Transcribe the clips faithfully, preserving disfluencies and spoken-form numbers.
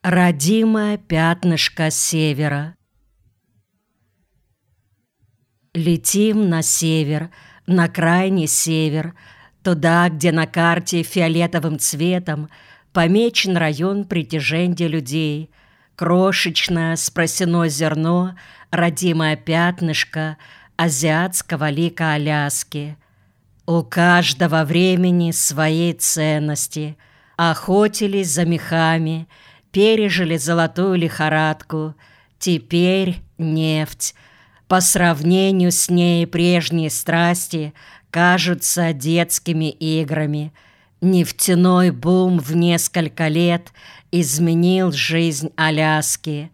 Родимое пятнышко севера. Летим на север, на крайний север, туда, где на карте фиолетовым цветом помечен район притяжения людей, крошечное спросено зерно, родимое пятнышко азиатского лика Аляски. У каждого времени свои ценности. Охотились за мехами, пережили золотую лихорадку. Теперь нефть. По сравнению с ней прежние страсти кажутся детскими играми. Нефтяной бум в несколько лет изменил жизнь Аляски.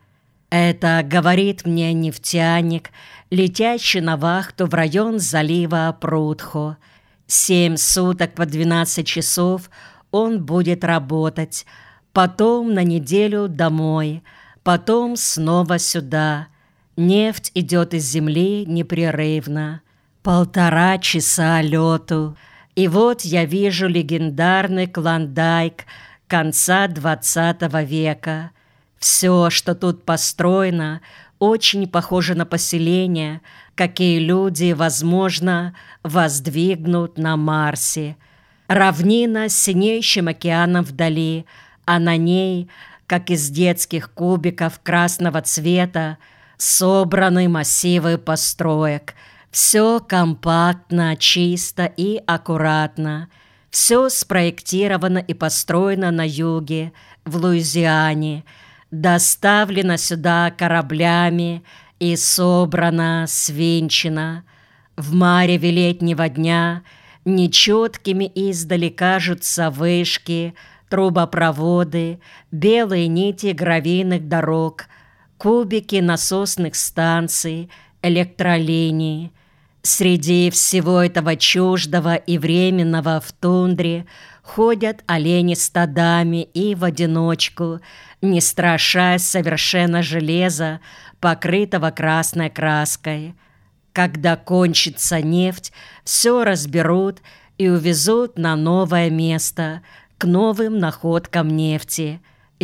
Это говорит мне нефтяник, летящий на вахту в район залива Прудхо. Семь суток по двенадцать часов он будет работать, потом на неделю домой, потом снова сюда. Нефть идет из земли непрерывно. Полтора часа лету. И вот я вижу легендарный Клондайк конца двадцатого века. Все, что тут построено, очень похоже на поселения, какие люди, возможно, воздвигнут на Марсе. Равнина с синеющим океаном вдали, а на ней, как из детских кубиков красного цвета, собраны массивы построек. Все компактно, чисто и аккуратно. Все спроектировано и построено на юге, в Луизиане, доставлено сюда кораблями и собрано, свинчено. В мареве летнего дня нечеткими издали кажутся вышки, трубопроводы, белые нити гравийных дорог, кубики насосных станций, электролиний. Среди всего этого чуждого и временного в тундре ходят олени стадами и в одиночку, не страшась совершенно железа, покрытого красной краской. Когда кончится нефть, все разберут и увезут на новое место, к новым находкам нефти.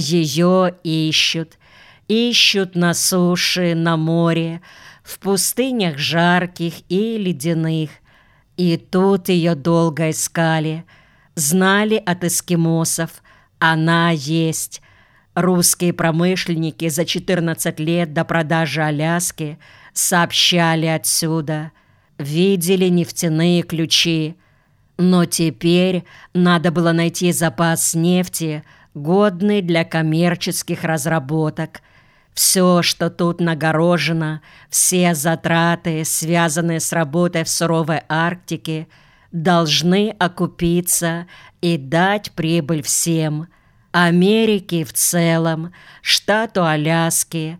Ее ищут. Ищут на суше, на море, в пустынях жарких и ледяных. И тут ее долго искали. Знали от эскимосов, она есть. Русские промышленники за четырнадцать лет до продажи Аляски сообщали отсюда. Видели нефтяные ключи. Но теперь надо было найти запас нефти, годный для коммерческих разработок. Все, что тут нагорожено, все затраты, связанные с работой в суровой Арктике, должны окупиться и дать прибыль всем. Америке в целом, штату Аляски,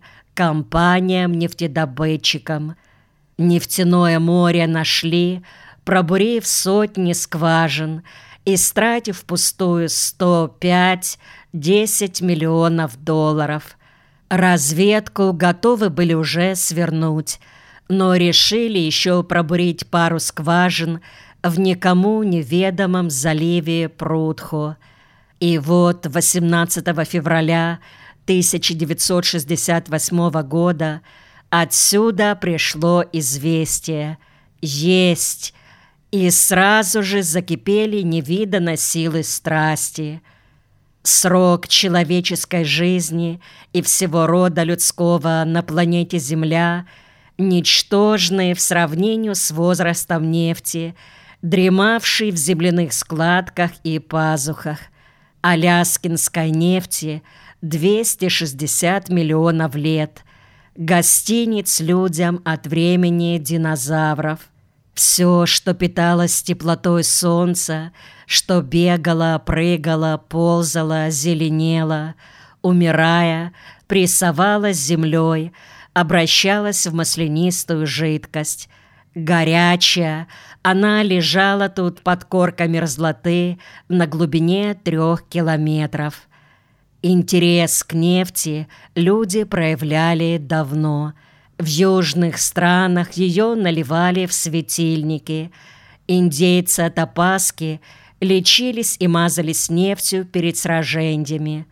компаниям-нефтедобытчикам. Нефтяное море нашли, пробурив сотни скважин, истратив впустую сто пять - десять миллионов долларов. Разведку готовы были уже свернуть, но решили еще пробурить пару скважин в никому неведомом заливе Прудхо. И вот восемнадцатого февраля тысяча девятьсот шестьдесят восьмого года отсюда пришло известие: есть! И сразу же закипели невиданной силы страсти. Срок человеческой жизни и всего рода людского на планете Земля ничтожный в сравнении с возрастом нефти, дремавший в земляных складках и пазухах. Аляскинской нефти двести шестьдесят миллионов лет, гостиниц людям от времени динозавров. Все, что питалось теплотой солнца, что бегало, прыгало, ползало, зеленело, умирая, прессовалось землей, обращалась в маслянистую жидкость. Горячая, она лежала тут под коркой мерзлоты на глубине трех километров. Интерес к нефти люди проявляли давно. В южных странах ее наливали в светильники. Индейцы от опаски лечились и мазались нефтью перед сражениями.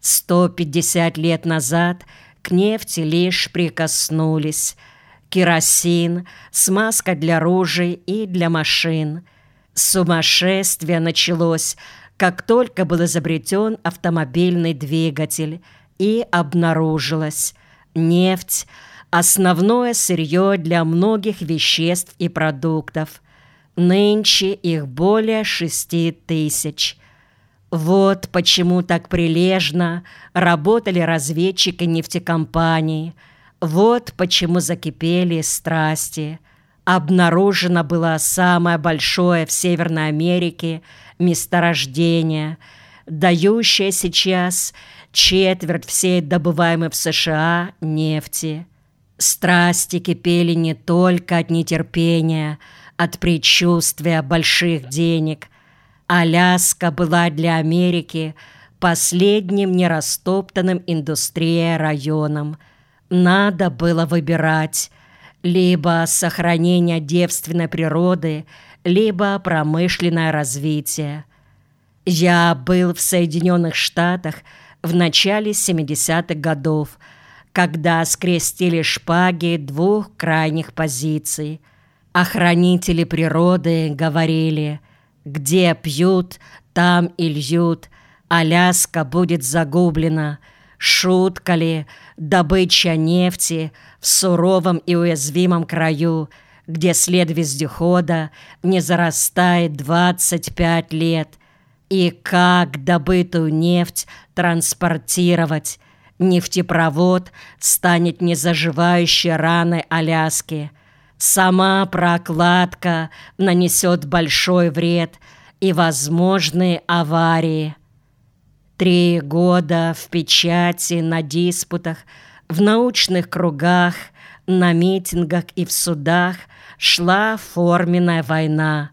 сто пятьдесят лет назад к нефти лишь прикоснулись. Керосин, смазка для ружей и для машин. Сумасшествие началось, как только был изобретен автомобильный двигатель, и обнаружилось: нефть – основное сырье для многих веществ и продуктов. Нынче их более шести тысяч. Вот почему так прилежно работали разведчики нефтекомпаний. Вот почему закипели страсти. Обнаружено было самое большое в Северной Америке месторождение, дающее сейчас четверть всей добываемой в США нефти. Страсти кипели не только от нетерпения, от предчувствия больших денег. Аляска была для Америки последним нерастоптанным индустрией районом. Надо было выбирать: либо сохранение девственной природы, либо промышленное развитие. Я был в Соединенных Штатах в начале семидесятых годов, когда скрестили шпаги двух крайних позиций. Охранители природы говорили: где пьют, там и льют, Аляска будет загублена. Шутка ли добыча нефти в суровом и уязвимом краю, где след вездехода не зарастает двадцать пять лет? И как добытую нефть транспортировать? Нефтепровод станет незаживающей раной Аляски. Сама прокладка нанесет большой вред и возможные аварии. Три года в печати, на диспутах, в научных кругах, на митингах и в судах шла форменная война.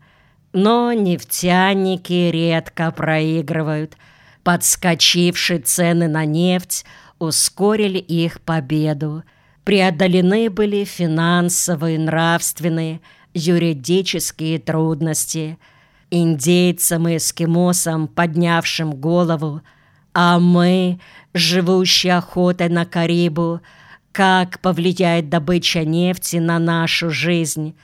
Но нефтяники редко проигрывают. Подскочившие цены на нефть ускорили их победу. Преодолены были финансовые, нравственные, юридические трудности. Индейцам и эскимосам, поднявшим голову, а мы, живущие охотой на Карибу, как повлияет добыча нефти на нашу жизнь,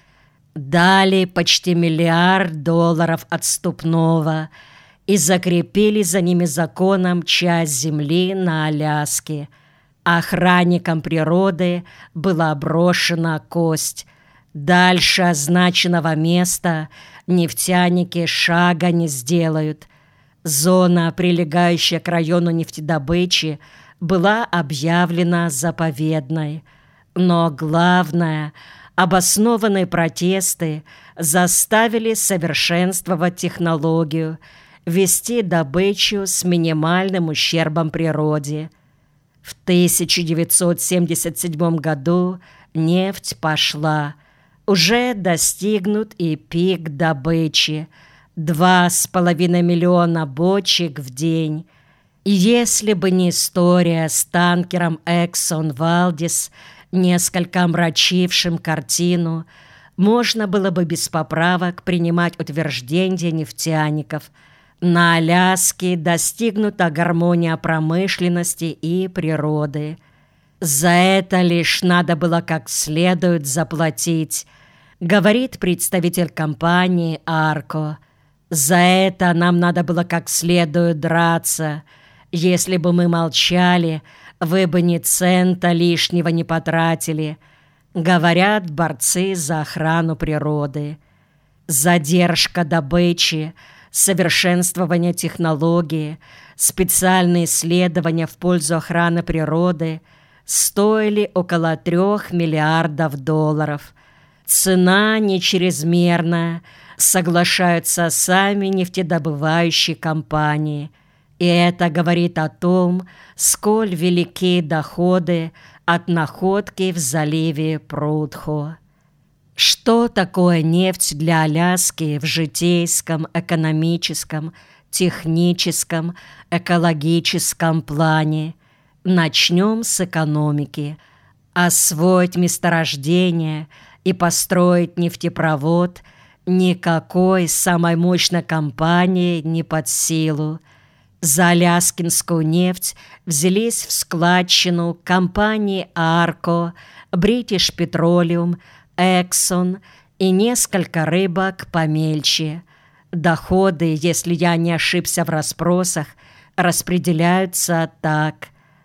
дали почти миллиард долларов отступного и закрепили за ними законом часть земли на Аляске. Охранникам природы была брошена кость. Дальше означенного места нефтяники шага не сделают. Зона, прилегающая к району нефтедобычи, была объявлена заповедной. Но главное, обоснованные протесты заставили совершенствовать технологию, вести добычу с минимальным ущербом природе. В тысяча девятьсот семьдесят седьмом году нефть пошла. Уже достигнут и пик добычи – два с половиной миллиона бочек в день. И если бы не история с танкером «Эксон Валдис», несколько омрачившим картину, можно было бы без поправок принимать утверждения нефтяников. На Аляске достигнута гармония промышленности и природы. За это лишь надо было как следует заплатить, говорит представитель компании «Арко». За это нам надо было как следует драться. Если бы мы молчали, вы бы ни цента лишнего не потратили, говорят борцы за охрану природы. Задержка добычи, совершенствование технологии, специальные исследования в пользу охраны природы стоили около трех миллиардов долларов. Цена не чрезмерная, соглашаются сами нефтедобывающие компании. И это говорит о том, сколь велики доходы от находки в заливе Прудхо. Что такое нефть для Аляски в житейском, экономическом, техническом, экологическом плане? Начнем с экономики. Освоить месторождение и построить нефтепровод никакой самой мощной компании не под силу. За аляскинскую нефть взялись в складчину компании «Арко», «Бритиш Петролиум», «Эксон» и несколько рыбок помельче. Доходы, если я не ошибся в расспросах, распределяются так.